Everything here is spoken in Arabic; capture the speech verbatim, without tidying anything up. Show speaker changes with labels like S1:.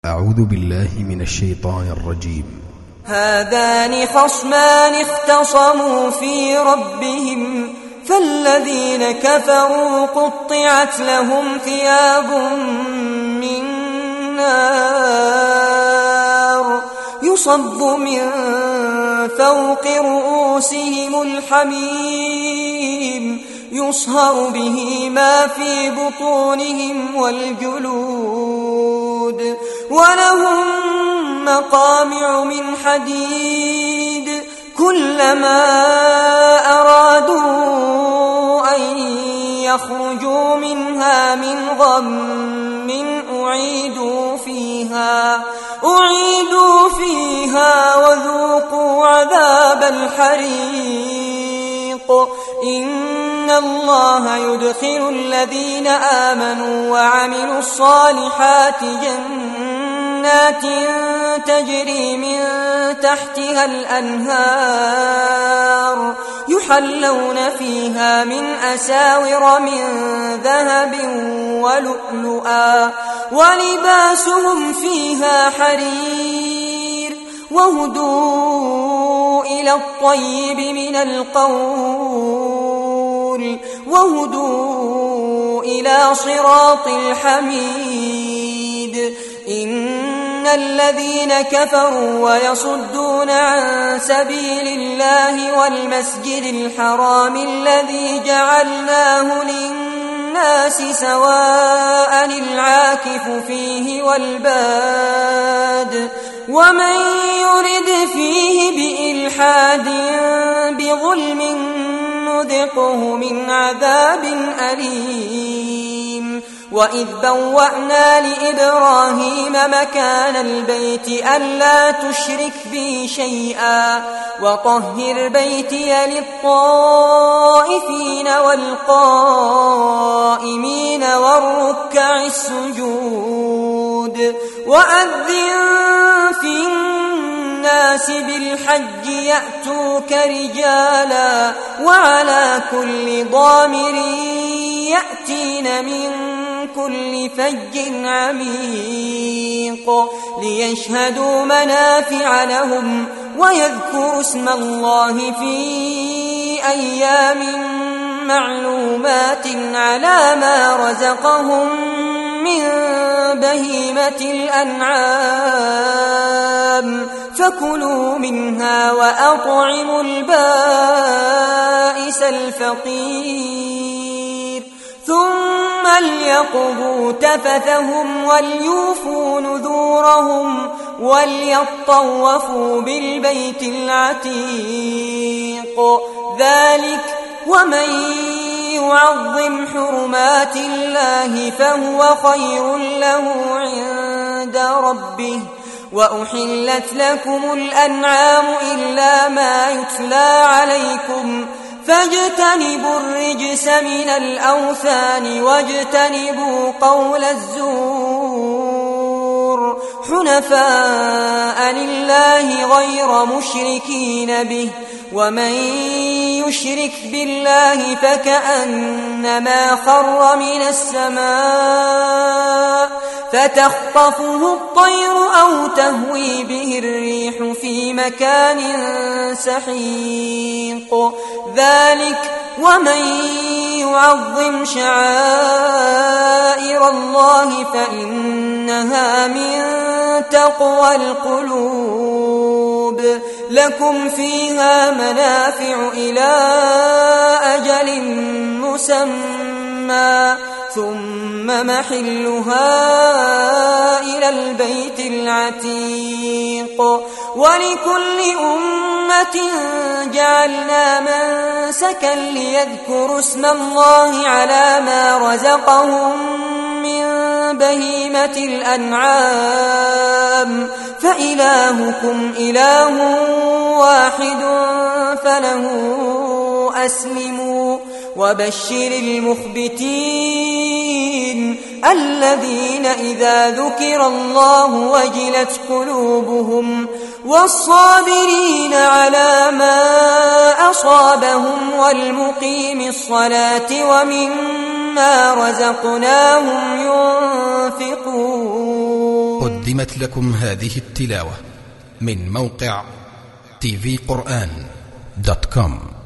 S1: أعوذ بالله من الشيطان الرجيم.
S2: هذان خصمان اختصموا في ربهم فالذين كفروا قطعت لهم ثياب من نار يصب من فوق رؤوسهم الحميم يصهر به ما في بطونهم والجلود ولهم مقامع من حديد كلما أرادوا أن يخرجوا منها من غم أعيدوا فيها أعيدوا فيها وذوقوا عذاب الحريق إن الله يدخل الذين آمنوا وعملوا الصالحات جنات تجري من تحتها الأنهار يحلون فيها من أساور من ذهب ولؤلؤا ولباسهم فيها حرير وهدوا إلى الطيب من القول وهدوا إلى صراط الحميد إن الذين كفروا ويصدون عن سبيل الله والمسجد الحرام الذي جعلناه للناس سواء العاكف فيه والباد ومن يرد فيه بإلحاد بظلم نذقه من عذاب أليم وإذ بوأنا لإبراهيم مكان البيت ألا تشرك بي شيئا وطهر بيتي للطائفين والقائمين والركع السجود وأذن في الناس بالحج يأتوك رجالا وعلى كل ضامر يأتين من كل فج عميق ليشهدوا منافع لهم ويذكروا اسم الله في أيام معلومات على ما رزقهم من بهيمة الأنعام فكلوا منها وأطعموا البائس الفقير ثم ليقضوا تفثهم وليوفوا نذورهم وليطوفوا بالبيت العتيق ذلك ومن يعظم حرمات الله فهو خير له عند ربه وأحلت لكم الأنعام إلا ما يتلى عليكم فاجتنبوا الرجس من الأوثان واجتنبوا قول الزور حنفاء لله غير مشركين به ومن يشرك بالله فكأنما خر من السماء فتخطفه الطير أو تهوي به الريح في مكان سحيق ذلك ومن يعظم شعائر الله فإنها من تقوى القلوب لكم فيها منافع إلى أجل مسمى ثم محلها إلى البيت العتيق ولكل أمة جعلنا منسكا ليذكروا اسم الله على ما رزقهم من بهيمة الأنعام فإلهكم إله واحد فله أسلموا وبشر المخبتين الذين إذا ذكر الله وجلت قلوبهم والصابرين على ما أصابهم والمقيم الصلاة ومما رزقناهم ينفقون
S1: قدمت لكم هذه التلاوة من موقع تي في قرآن دوت كوم.